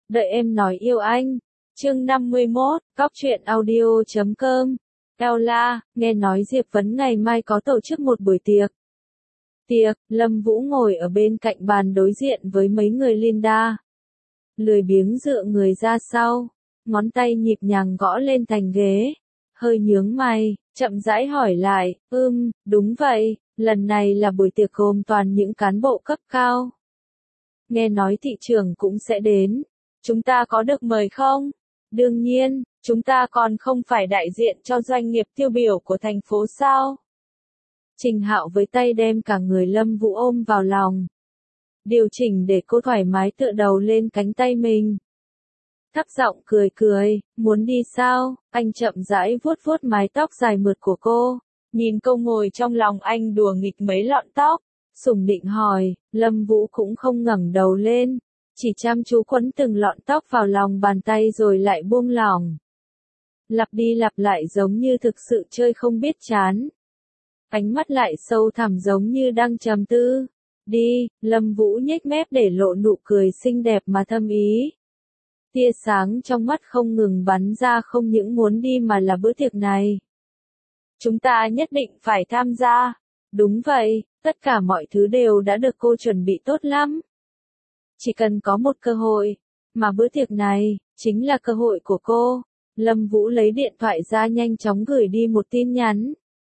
Đợi em nói yêu anh. Chương 51, Cóc truyện audio.com. Ella, nghe nói Diệp Vấn ngày mai có tổ chức một buổi tiệc. Lâm Vũ ngồi ở bên cạnh bàn đối diện với mấy người Linda. Lười biếng dựa người ra sau, ngón tay nhịp nhàng gõ lên thành ghế. Hơi nhướng mày, chậm rãi hỏi lại, đúng vậy, lần này là buổi tiệc gồm toàn những cán bộ cấp cao. Nghe nói thị trưởng cũng sẽ đến. Chúng ta có được mời không? Đương nhiên, chúng ta còn không phải đại diện cho doanh nghiệp tiêu biểu của thành phố sao? Trình Hạo với tay đem cả người Lâm Vũ ôm vào lòng. Điều chỉnh để cô thoải mái tựa đầu lên cánh tay mình. Thấp giọng cười, muốn đi sao? Anh chậm rãi vuốt vuốt mái tóc dài mượt của cô. Nhìn cô ngồi trong lòng anh đùa nghịch mấy lọn tóc. Sủng nịnh hỏi, Lâm Vũ cũng không ngẩng đầu lên. Chỉ chăm chú quấn từng lọn tóc vào lòng bàn tay rồi lại buông lỏng. Lặp đi lặp lại giống như thực sự chơi không biết chán. Ánh mắt lại sâu thẳm giống như đang trầm tư. Đi, Lâm Vũ nhếch mép để lộ nụ cười xinh đẹp mà thâm ý. Tia sáng trong mắt không ngừng bắn ra, không những muốn đi mà là bữa tiệc này. Chúng ta nhất định phải tham gia. Đúng vậy, tất cả mọi thứ đều đã được cô chuẩn bị tốt lắm. Chỉ cần có một cơ hội, mà bữa tiệc này, chính là cơ hội của cô. Lâm Vũ lấy điện thoại ra nhanh chóng gửi đi một tin nhắn.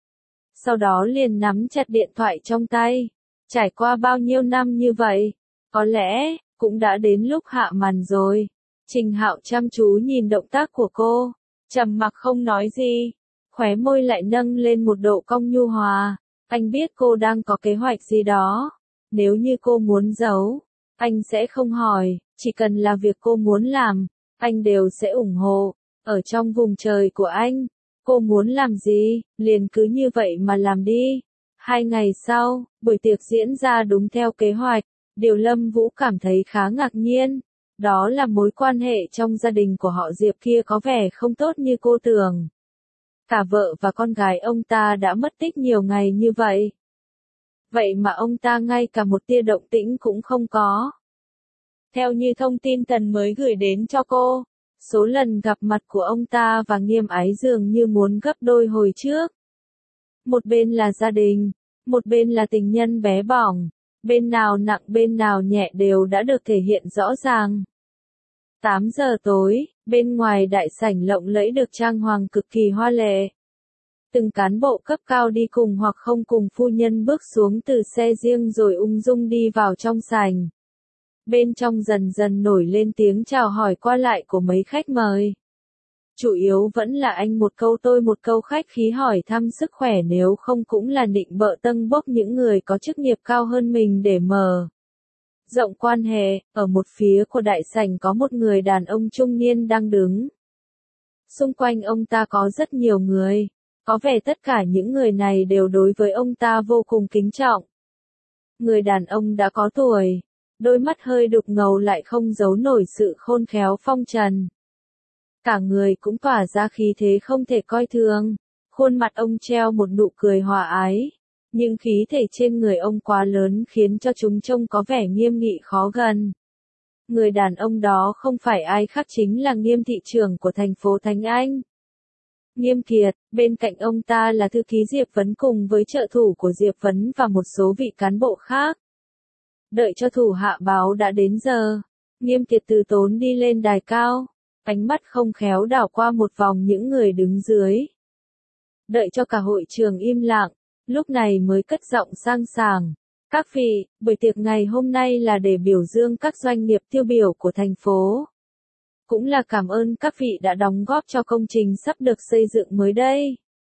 Sau đó liền nắm chặt điện thoại trong tay. Trải qua bao nhiêu năm như vậy, có lẽ, cũng đã đến lúc hạ màn rồi. Trình Hạo chăm chú nhìn động tác của cô, trầm mặc không nói gì, khóe môi lại nâng lên một độ cong nhu hòa. Anh biết cô đang có kế hoạch gì đó. Nếu như cô muốn giấu, anh sẽ không hỏi, chỉ cần là việc cô muốn làm, anh đều sẽ ủng hộ. Ở trong vùng trời của anh, cô muốn làm gì, liền cứ như vậy mà làm đi. 2 ngày sau, buổi tiệc diễn ra đúng theo kế hoạch. Điều Lâm Vũ cảm thấy khá ngạc nhiên, đó là mối quan hệ trong gia đình của họ Diệp kia có vẻ không tốt như cô tưởng. Cả vợ và con gái ông ta đã mất tích nhiều ngày như vậy. Vậy mà ông ta ngay cả một tia động tĩnh cũng không có. Theo như thông tin Tần mới gửi đến cho cô, số lần gặp mặt của ông ta và Nghiêm Ái dường như muốn gấp đôi hồi trước. Một bên là gia đình, một bên là tình nhân bé bỏng, bên nào nặng bên nào nhẹ đều đã được thể hiện rõ ràng. 8 giờ tối, bên ngoài đại sảnh lộng lẫy được trang hoàng cực kỳ hoa lệ. Từng cán bộ cấp cao đi cùng hoặc không cùng phu nhân bước xuống từ xe riêng rồi ung dung đi vào trong sảnh. Bên trong dần dần nổi lên tiếng chào hỏi qua lại của mấy khách mời. Chủ yếu vẫn là anh một câu tôi một câu, khách khí hỏi thăm sức khỏe, nếu không cũng là định bợ tâng bốc những người có chức nghiệp cao hơn mình để mở rộng quan hệ. Ở một phía của đại sảnh có một người đàn ông trung niên đang đứng. Xung quanh ông ta có rất nhiều người. Có vẻ tất cả những người này đều đối với ông ta vô cùng kính trọng. Người đàn ông đã có tuổi, đôi mắt hơi đục ngầu lại không giấu nổi sự khôn khéo phong trần. Cả người cũng tỏa ra khí thế không thể coi thường. Khuôn mặt ông treo một nụ cười hòa ái, nhưng khí thể trên người ông quá lớn khiến cho chúng trông có vẻ nghiêm nghị khó gần. Người đàn ông đó không phải ai khác chính là Nghiêm thị trưởng của thành phố Thánh Anh. Nghiêm Kiệt, bên cạnh ông ta là thư ký Diệp Vấn cùng với trợ thủ của Diệp Vấn và một số vị cán bộ khác. Đợi cho thủ hạ báo đã đến giờ, Nghiêm Kiệt từ tốn đi lên đài cao, ánh mắt không khéo đảo qua một vòng những người đứng dưới. Đợi cho cả hội trường im lặng, lúc này mới cất giọng sang sảng. Các vị, buổi tiệc ngày hôm nay là để biểu dương các doanh nghiệp tiêu biểu của thành phố. Cũng là cảm ơn các vị đã đóng góp cho công trình sắp được xây dựng mới đây.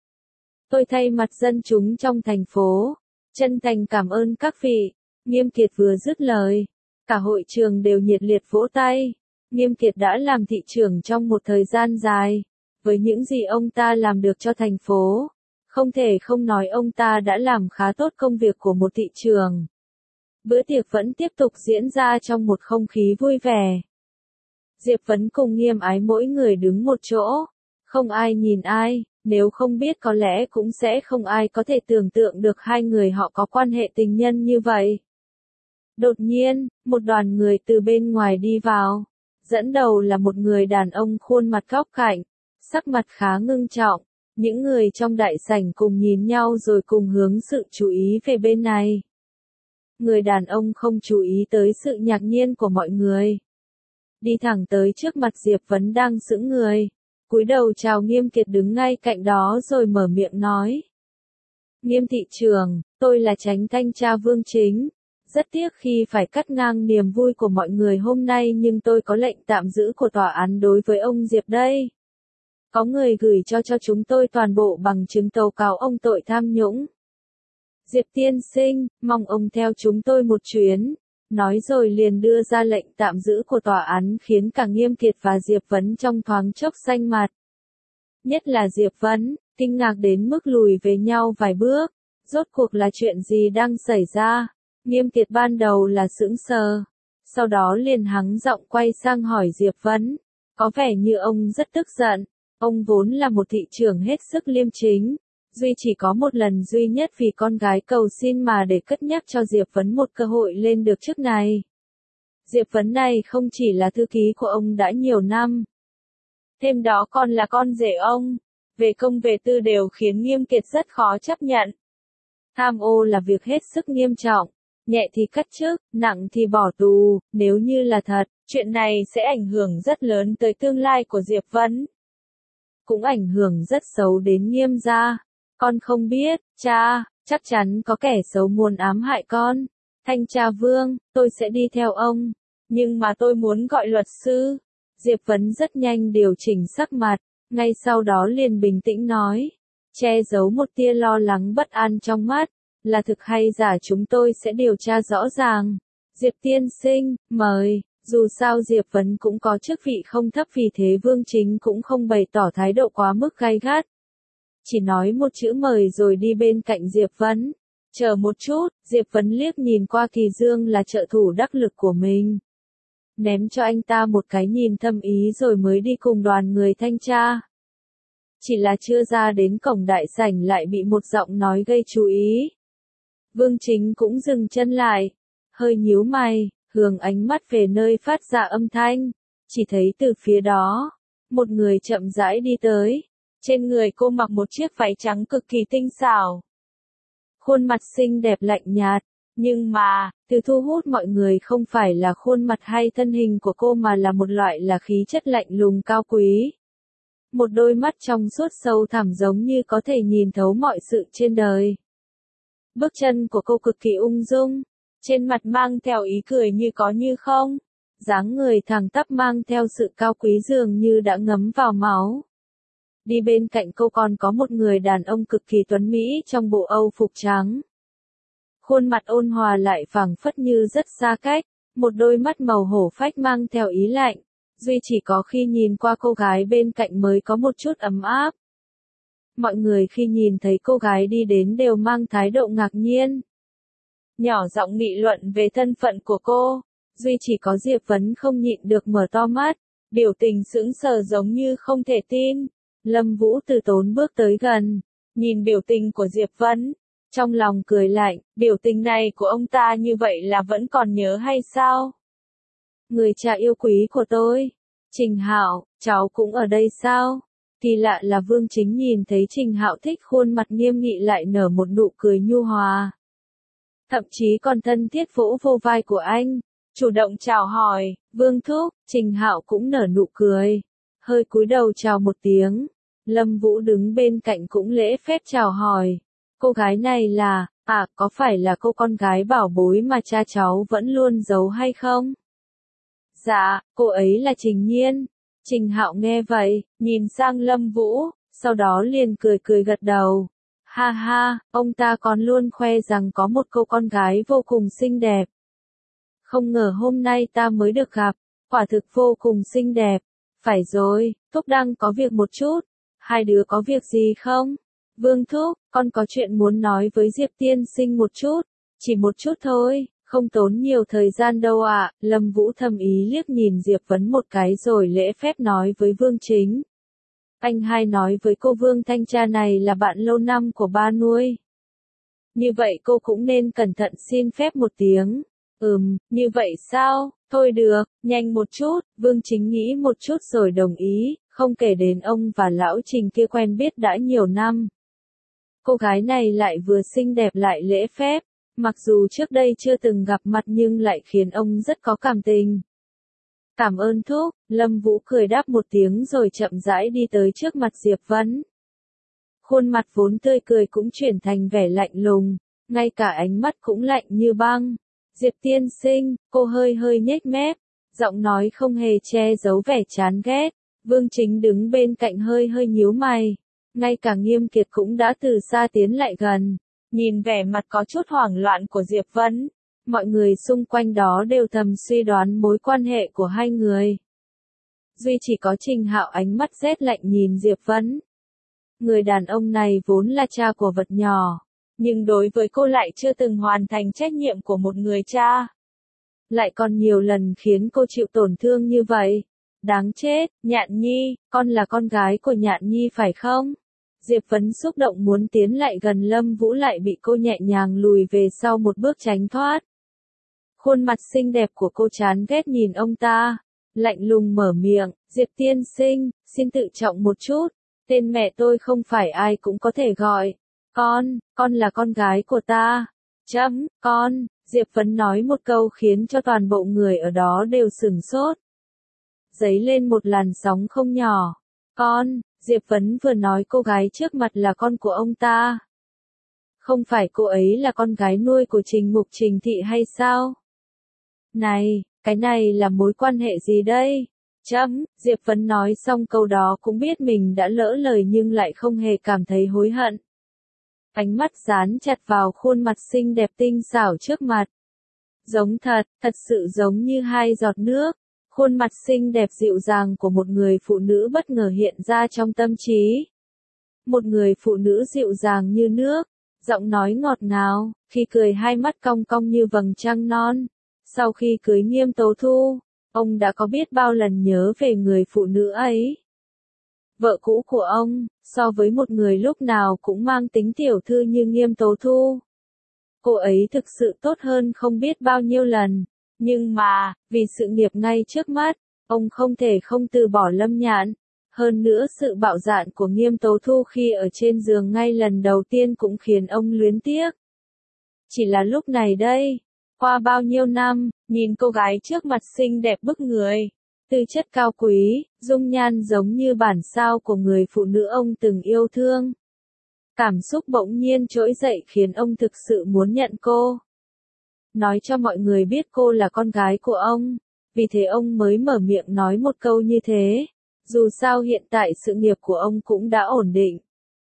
Tôi thay mặt dân chúng trong thành phố, chân thành cảm ơn các vị. Nghiêm Kiệt vừa dứt lời, cả hội trường đều nhiệt liệt vỗ tay. Nghiêm Kiệt đã làm thị trưởng trong một thời gian dài. Với những gì ông ta làm được cho thành phố, không thể không nói ông ta đã làm khá tốt công việc của một thị trưởng. Bữa tiệc vẫn tiếp tục diễn ra trong một không khí vui vẻ. Diệp Vấn cùng Nghiêm Ái mỗi người đứng một chỗ, không ai nhìn ai, nếu không biết có lẽ cũng sẽ không ai có thể tưởng tượng được hai người họ có quan hệ tình nhân như vậy. Đột nhiên, một đoàn người từ bên ngoài đi vào. Dẫn đầu là một người đàn ông khuôn mặt góc cạnh, sắc mặt khá ngưng trọng. Những người trong đại sảnh cùng nhìn nhau rồi cùng hướng sự chú ý về bên này. Người đàn ông không chú ý tới sự ngạc nhiên của mọi người. Đi thẳng tới trước mặt Diệp Vấn đang sững người. Cúi đầu chào Nghiêm Kiệt đứng ngay cạnh đó rồi mở miệng nói. Nghiêm thị trưởng, tôi là Chánh thanh tra Vương Chính. Rất tiếc khi phải cắt ngang niềm vui của mọi người hôm nay nhưng tôi có lệnh tạm giữ của tòa án đối với ông Diệp đây. Có người gửi cho chúng tôi toàn bộ bằng chứng tố cáo ông tội tham nhũng. Diệp tiên sinh, mong ông theo chúng tôi một chuyến. Nói rồi liền đưa ra lệnh tạm giữ của tòa án khiến cả Nghiêm Kiệt và Diệp Vấn trong thoáng chốc xanh mặt. Nhất là Diệp Vấn, kinh ngạc đến mức lùi về nhau vài bước. Rốt cuộc là chuyện gì đang xảy ra? Nghiêm Kiệt ban đầu là sững sờ. Sau đó liền hắng giọng quay sang hỏi Diệp Vấn. Có vẻ như ông rất tức giận. Ông vốn là một thị trưởng hết sức liêm chính. Duy chỉ có một lần duy nhất vì con gái cầu xin mà để cất nhắc cho Diệp Vấn một cơ hội lên được chức này. Diệp Vấn này không chỉ là thư ký của ông đã nhiều năm. Thêm đó còn là con rể ông. Về công về tư đều khiến Nghiêm Kiệt rất khó chấp nhận. Tham ô là việc hết sức nghiêm trọng. Nhẹ thì cắt chức, nặng thì bỏ tù. Nếu như là thật, chuyện này sẽ ảnh hưởng rất lớn tới tương lai của Diệp Vấn. Cũng ảnh hưởng rất xấu đến Nghiêm gia. Con không biết, cha, chắc chắn có kẻ xấu muốn ám hại con. Thanh tra Vương, tôi sẽ đi theo ông. Nhưng mà tôi muốn gọi luật sư. Diệp Vấn rất nhanh điều chỉnh sắc mặt, ngay sau đó liền bình tĩnh nói. Che giấu một tia lo lắng bất an trong mắt. Là thực hay giả chúng tôi sẽ điều tra rõ ràng. Diệp tiên sinh, mời. Dù sao Diệp Vấn cũng có chức vị không thấp vì thế Vương Chính cũng không bày tỏ thái độ quá mức gay gắt. Chỉ nói một chữ mời rồi đi bên cạnh Diệp Vấn. Chờ một chút, Diệp Vấn liếc nhìn qua Kỳ Dương là trợ thủ đắc lực của mình. Ném cho anh ta một cái nhìn thâm ý rồi mới đi cùng đoàn người thanh tra. Chỉ là chưa ra đến cổng đại sảnh lại bị một giọng nói gây chú ý. Vương Chính cũng dừng chân lại, hơi nhíu mày, hướng ánh mắt về nơi phát ra âm thanh. Chỉ thấy từ phía đó, một người chậm rãi đi tới. Trên người cô mặc một chiếc váy trắng cực kỳ tinh xảo. Khuôn mặt xinh đẹp lạnh nhạt, nhưng mà, thứ thu hút mọi người không phải là khuôn mặt hay thân hình của cô mà là một loại là khí chất lạnh lùng cao quý. Một đôi mắt trong suốt sâu thẳm giống như có thể nhìn thấu mọi sự trên đời. Bước chân của cô cực kỳ ung dung, trên mặt mang theo ý cười như có như không. Dáng người thẳng tắp mang theo sự cao quý dường như đã ngấm vào máu. Đi bên cạnh cô còn có một người đàn ông cực kỳ tuấn mỹ trong bộ Âu phục trắng. Khuôn mặt ôn hòa lại phảng phất như rất xa cách, một đôi mắt màu hổ phách mang theo ý lạnh. Duy chỉ có khi nhìn qua cô gái bên cạnh mới có một chút ấm áp. Mọi người khi nhìn thấy cô gái đi đến đều mang thái độ ngạc nhiên. Nhỏ giọng nghị luận về thân phận của cô, duy chỉ có Diệp Vấn không nhịn được mở to mắt, biểu tình sững sờ giống như không thể tin. Lâm Vũ từ tốn bước tới gần, nhìn biểu tình của Diệp Vấn, trong lòng cười lạnh, biểu tình này của ông ta như vậy là vẫn còn nhớ hay sao? Người cha yêu quý của tôi, Trình Hạo, cháu cũng ở đây sao? Kỳ lạ là Vương Chính nhìn thấy Trình Hạo thích khuôn mặt nghiêm nghị lại nở một nụ cười nhu hòa. Thậm chí còn thân thiết vỗ vô vai của anh, chủ động chào hỏi, Vương thúc, Trình Hạo cũng nở nụ cười, hơi cúi đầu chào một tiếng. Lâm Vũ đứng bên cạnh cũng lễ phép chào hỏi. Cô gái này là, có phải là cô con gái bảo bối mà cha cháu vẫn luôn giấu hay không? Dạ, cô ấy là Trình Nhiên. Trình Hạo nghe vậy, nhìn sang Lâm Vũ, sau đó liền cười cười gật đầu. Ha ha, ông ta còn luôn khoe rằng có một cô con gái vô cùng xinh đẹp. Không ngờ hôm nay ta mới được gặp, quả thực vô cùng xinh đẹp. Phải rồi, Thúc đang có việc một chút. Hai đứa có việc gì không? Vương thúc, con có chuyện muốn nói với Diệp tiên sinh một chút. Chỉ một chút thôi, không tốn nhiều thời gian đâu ạ. Lâm Vũ thầm ý liếc nhìn Diệp Vấn một cái rồi lễ phép nói với Vương Chính. Anh hai nói với cô Vương thanh tra này là bạn lâu năm của ba nuôi. Như vậy cô cũng nên cẩn thận xin phép một tiếng. Như vậy sao? Thôi được, nhanh một chút, Vương Chính nghĩ một chút rồi đồng ý, không kể đến ông và lão Trình kia quen biết đã nhiều năm. Cô gái này lại vừa xinh đẹp lại lễ phép, mặc dù trước đây chưa từng gặp mặt nhưng lại khiến ông rất có cảm tình. Cảm ơn thúc, Lâm Vũ cười đáp một tiếng rồi chậm rãi đi tới trước mặt Diệp Vấn. Khuôn mặt vốn tươi cười cũng chuyển thành vẻ lạnh lùng, ngay cả ánh mắt cũng lạnh như băng. Diệp tiên sinh, cô hơi hơi nhếch mép, giọng nói không hề che giấu vẻ chán ghét. Vương Chính đứng bên cạnh hơi hơi nhíu mày. Ngay cả Nghiêm Kiệt cũng đã từ xa tiến lại gần, nhìn vẻ mặt có chút hoảng loạn của Diệp Vấn. Mọi người xung quanh đó đều thầm suy đoán mối quan hệ của hai người. Duy chỉ có Trình Hạo ánh mắt rét lạnh nhìn Diệp Vấn. Người đàn ông này vốn là cha của vật nhỏ, nhưng đối với cô lại chưa từng hoàn thành trách nhiệm của một người cha. Lại còn nhiều lần khiến cô chịu tổn thương như vậy. Đáng chết, Nhạn Nhi, con là con gái của Nhạn Nhi phải không? Diệp Vấn xúc động muốn tiến lại gần Lâm Vũ lại bị cô nhẹ nhàng lùi về sau một bước tránh thoát. Khuôn mặt xinh đẹp của cô chán ghét nhìn ông ta, lạnh lùng mở miệng, Diệp tiên sinh, xin tự trọng một chút, tên mẹ tôi không phải ai cũng có thể gọi. Con là con gái của ta. Con, Diệp Vấn nói một câu khiến cho toàn bộ người ở đó đều sửng sốt. Dấy lên một làn sóng không nhỏ. Diệp Vấn vừa nói cô gái trước mặt là con của ông ta. Không phải cô ấy là con gái nuôi của Trình Mục Trình Thị hay sao? Này, cái này là mối quan hệ gì đây? Diệp Vấn nói xong câu đó cũng biết mình đã lỡ lời nhưng lại không hề cảm thấy hối hận. Ánh mắt dán chặt vào khuôn mặt xinh đẹp tinh xảo trước mặt. Giống thật sự giống như hai giọt nước. Khuôn mặt xinh đẹp dịu dàng của một người phụ nữ bất ngờ hiện ra trong tâm trí. Một người phụ nữ dịu dàng như nước, giọng nói ngọt ngào, khi cười hai mắt cong cong như vầng trăng non. Sau khi cưới Nghiêm Tố Thu, ông đã có biết bao lần nhớ về người phụ nữ ấy. Vợ cũ của ông, so với một người lúc nào cũng mang tính tiểu thư như Nghiêm Tố Thu. Cô ấy thực sự tốt hơn không biết bao nhiêu lần. Nhưng mà, vì sự nghiệp ngay trước mắt, ông không thể không từ bỏ Lâm Nhạn. Hơn nữa sự bạo dạn của Nghiêm Tố Thu khi ở trên giường ngay lần đầu tiên cũng khiến ông luyến tiếc. Chỉ là lúc này đây, qua bao nhiêu năm, nhìn cô gái trước mặt xinh đẹp bức người, tư chất cao quý, dung nhan giống như bản sao của người phụ nữ ông từng yêu thương. Cảm xúc bỗng nhiên trỗi dậy khiến ông thực sự muốn nhận cô. Nói cho mọi người biết cô là con gái của ông, vì thế ông mới mở miệng nói một câu như thế. Dù sao hiện tại sự nghiệp của ông cũng đã ổn định.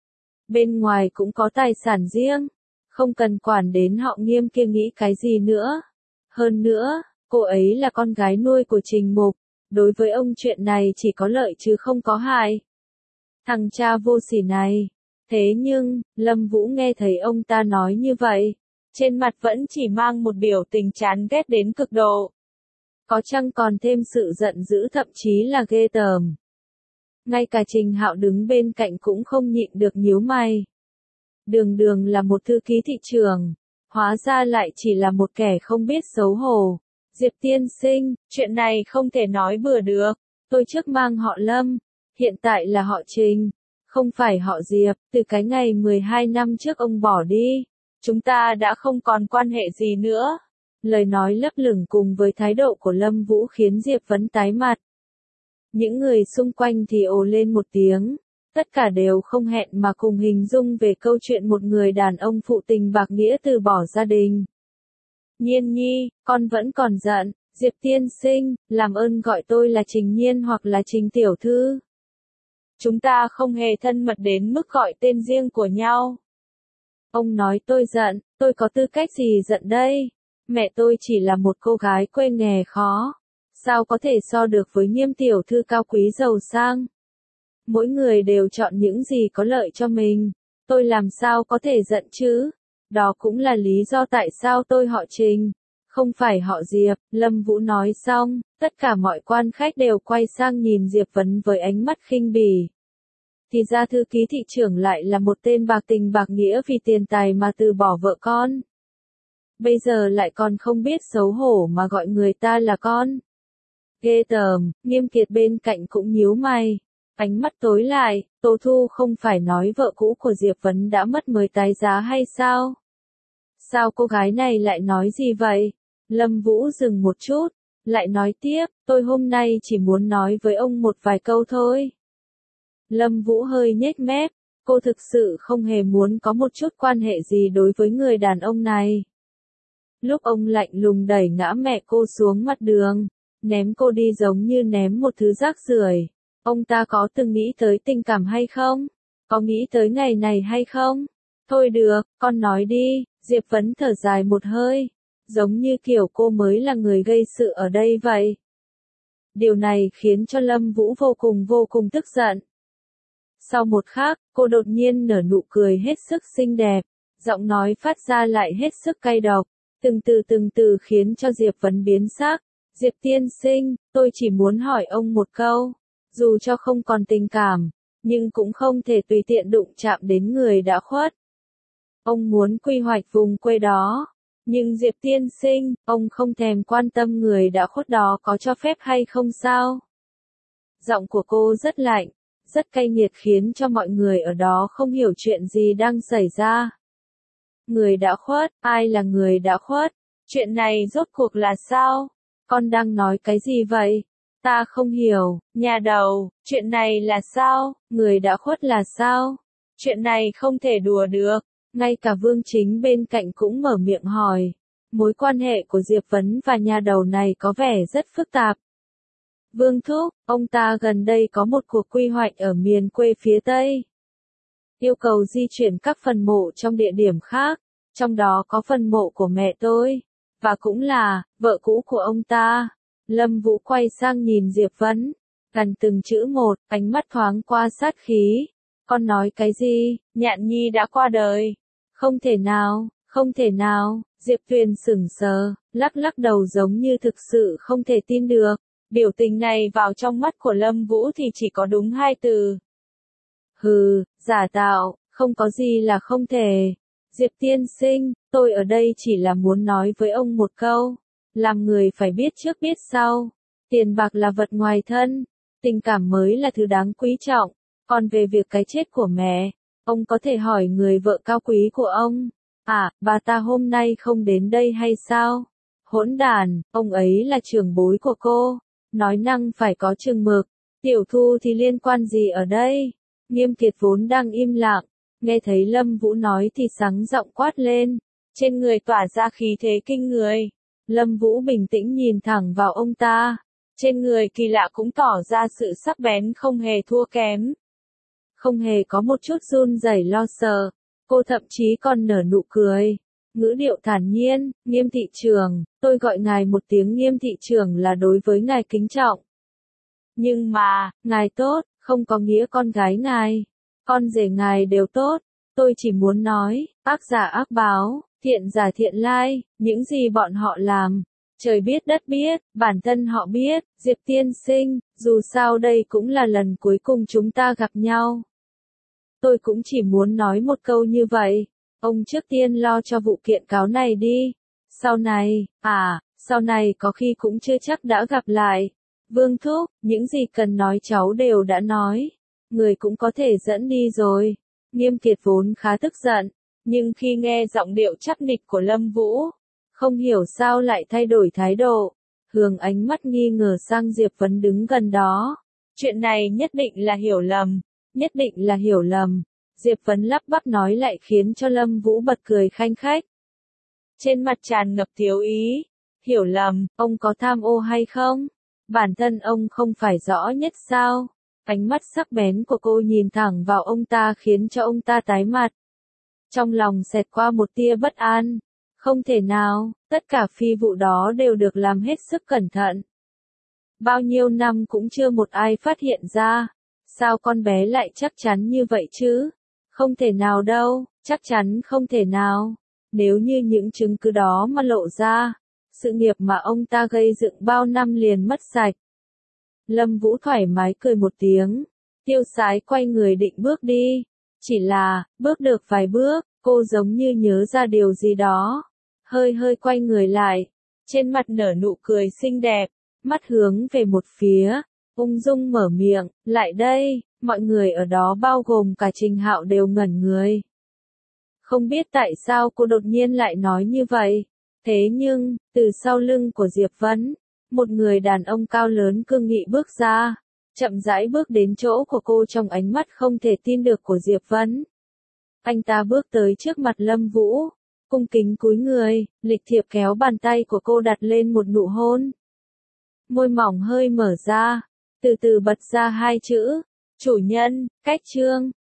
Bên ngoài cũng có tài sản riêng, không cần quản đến họ Nghiêm kia nghĩ cái gì nữa. Hơn nữa, cô ấy là con gái nuôi của Trình Mục, đối với ông chuyện này chỉ có lợi chứ không có hại. Thằng cha vô sỉ này. Thế nhưng, Lâm Vũ nghe thấy ông ta nói như vậy, trên mặt vẫn chỉ mang một biểu tình chán ghét đến cực độ. Có chăng còn thêm sự giận dữ thậm chí là ghê tởm. Ngay cả Trình Hạo đứng bên cạnh cũng không nhịn được nhíu mày. Đường là một thư ký thị trường, hóa ra lại chỉ là một kẻ không biết xấu hổ. Diệp tiên sinh, chuyện này không thể nói bừa được. Tôi trước mang họ Lâm, hiện tại là họ Trình, không phải họ Diệp. Từ cái ngày 12 năm trước ông bỏ đi, chúng ta đã không còn quan hệ gì nữa. Lời nói lấp lửng cùng với thái độ của Lâm Vũ khiến Diệp Vấn tái mặt. Những người xung quanh thì ồ lên một tiếng, tất cả đều không hẹn mà cùng hình dung về câu chuyện một người đàn ông phụ tình bạc nghĩa từ bỏ gia đình. Nhiên Nhi, con vẫn còn giận, Diệp tiên sinh, làm ơn gọi tôi là Trình Nhiên hoặc là Trình tiểu thư. Chúng ta không hề thân mật đến mức gọi tên riêng của nhau. Ông nói tôi giận, tôi có tư cách gì giận đây? Mẹ tôi chỉ là một cô gái quê nghèo khó. Sao có thể so được với Nghiêm tiểu thư cao quý giàu sang? Mỗi người đều chọn những gì có lợi cho mình. Tôi làm sao có thể giận chứ? Đó cũng là lý do tại sao tôi họ Trình, không phải họ Diệp. Lâm Vũ nói xong, tất cả mọi quan khách đều quay sang nhìn Diệp Vấn với ánh mắt khinh bỉ. Thì ra thư ký thị trưởng lại là một tên bạc tình bạc nghĩa vì tiền tài mà từ bỏ vợ con. bây giờ lại còn không biết xấu hổ mà gọi người ta là con. Ghê tởm, Nghiêm Kiệt bên cạnh cũng nhíu mày, ánh mắt tối lại, Tô Thu không phải nói vợ cũ của Diệp Vấn đã mất mới tái giá hay sao? Sao cô gái này lại nói gì vậy? Lâm Vũ dừng một chút, lại nói tiếp, tôi hôm nay chỉ muốn nói với ông một vài câu thôi. Lâm Vũ hơi nhếch mép, cô thực sự không hề muốn có một chút quan hệ gì đối với người đàn ông này. Lúc ông lạnh lùng đẩy ngã mẹ cô xuống mặt đường, ném cô đi giống như ném một thứ rác rưởi, ông ta có từng nghĩ tới tình cảm hay không? Có nghĩ tới ngày này hay không? Thôi được, con nói đi, Diệp Vấn thở dài một hơi, giống như kiểu cô mới là người gây sự ở đây vậy. Điều này khiến cho Lâm Vũ vô cùng tức giận. Sau một khắc, cô đột nhiên nở nụ cười hết sức xinh đẹp, giọng nói phát ra lại hết sức cay độc, từng từ khiến cho Diệp Vấn biến sắc. Diệp tiên sinh, tôi chỉ muốn hỏi ông một câu, dù cho không còn tình cảm, nhưng cũng không thể tùy tiện đụng chạm đến người đã khuất. Ông muốn quy hoạch vùng quê đó, nhưng Diệp tiên sinh, ông không thèm quan tâm người đã khuất đó có cho phép hay không sao? Giọng của cô rất lạnh, rất cay nghiệt khiến cho mọi người ở đó không hiểu chuyện gì đang xảy ra. Người đã khuất, ai là người đã khuất? Chuyện này rốt cuộc là sao? Con đang nói cái gì vậy? Ta không hiểu, nhà đầu, chuyện này là sao? Người đã khuất là sao? Chuyện này không thể đùa được. Ngay cả Vương Chính bên cạnh cũng mở miệng hỏi. Mối quan hệ của Diệp Vấn và nhà đầu này có vẻ rất phức tạp. Vương Thúc, ông ta gần đây có một cuộc quy hoạch ở miền quê phía Tây. Yêu cầu di chuyển các phần mộ trong địa điểm khác, trong đó có phần mộ của mẹ tôi, và cũng là vợ cũ của ông ta. Lâm Vũ quay sang nhìn Diệp Vấn, gần từng chữ một, ánh mắt thoáng qua sát khí. Con nói cái gì? Nhạn Nhi đã qua đời. Không thể nào, không thể nào. Diệp Tuyền sững sờ, lắc đầu giống như thực sự không thể tin được. Biểu tình này vào trong mắt của Lâm Vũ thì chỉ có đúng hai từ. Hừ, giả tạo, không có gì là không thể. Diệp tiên sinh, tôi ở đây chỉ là muốn nói với ông một câu. Làm người phải biết trước biết sau. Tiền bạc là vật ngoài thân. Tình cảm mới là thứ đáng quý trọng. Còn về việc cái chết của mẹ, ông có thể hỏi người vợ cao quý của ông. À, bà ta hôm nay không đến đây hay sao? Hỗn đản, ông ấy là trưởng bối của cô. Nói năng phải có chừng mực. Tiểu Thu thì liên quan gì ở đây? Nghiêm Kiệt vốn đang im lặng, nghe thấy Lâm Vũ nói thì sáng giọng quát lên. Trên người tỏa ra khí thế kinh người. Lâm Vũ bình tĩnh nhìn thẳng vào ông ta. Trên người kỳ lạ cũng tỏ ra sự sắc bén không hề thua kém. Không hề có một chút run rẩy lo sợ. Cô thậm chí còn nở nụ cười. Ngữ điệu thản nhiên, Nghiêm thị trưởng, tôi gọi ngài một tiếng Nghiêm thị trưởng là đối với ngài kính trọng. Nhưng mà, ngài tốt, không có nghĩa con gái ngài, con rể ngài đều tốt. Tôi chỉ muốn nói, ác giả ác báo, thiện giả thiện lai, những gì bọn họ làm. Trời biết đất biết, bản thân họ biết, Diệp tiên sinh, dù sao đây cũng là lần cuối cùng chúng ta gặp nhau. Tôi cũng chỉ muốn nói một câu như vậy. Ông trước tiên lo cho vụ kiện cáo này đi. Sau này có khi cũng chưa chắc đã gặp lại. Vương Thúc, những gì cần nói cháu đều đã nói. Người cũng có thể dẫn đi rồi. Nghiêm Kiệt vốn khá tức giận, nhưng khi nghe giọng điệu chắc nịch của Lâm Vũ, không hiểu sao lại thay đổi thái độ. Hướng ánh mắt nghi ngờ sang Diệp Vấn đứng gần đó. Chuyện này nhất định là hiểu lầm. Nhất định là hiểu lầm. Diệp Vấn lắp bắp nói lại khiến cho Lâm Vũ bật cười khanh khách. Trên mặt tràn ngập thiếu ý. Hiểu lầm, ông có tham ô hay không? Bản thân ông không phải rõ nhất sao? Ánh mắt sắc bén của cô nhìn thẳng vào ông ta khiến cho ông ta tái mặt. Trong lòng xẹt qua một tia bất an. Không thể nào, tất cả phi vụ đó đều được làm hết sức cẩn thận. Bao nhiêu năm cũng chưa một ai phát hiện ra. Sao con bé lại chắc chắn như vậy chứ? Không thể nào đâu, chắc chắn không thể nào. Nếu như những chứng cứ đó mà lộ ra, sự nghiệp mà ông ta gây dựng bao năm liền mất sạch. Lâm Vũ thoải mái cười một tiếng, tiêu sái quay người định bước đi. Chỉ là, bước được vài bước, cô giống như nhớ ra điều gì đó. hơi hơi quay người lại, trên mặt nở nụ cười xinh đẹp, mắt hướng về một phía, ung dung mở miệng, lại đây, mọi người ở đó bao gồm cả Trình Hạo đều ngẩn người. Không biết tại sao cô đột nhiên lại nói như vậy, thế nhưng, từ sau lưng của Diệp Vấn, một người đàn ông cao lớn cương nghị bước ra, chậm rãi bước đến chỗ của cô trong ánh mắt không thể tin được của Diệp Vấn. Anh ta bước tới trước mặt Lâm Vũ, cung kính cúi người, lịch thiệp kéo bàn tay của cô đặt lên một nụ hôn. Môi mỏng hơi mở ra, từ từ bật ra hai chữ, chủ nhân, cách chương.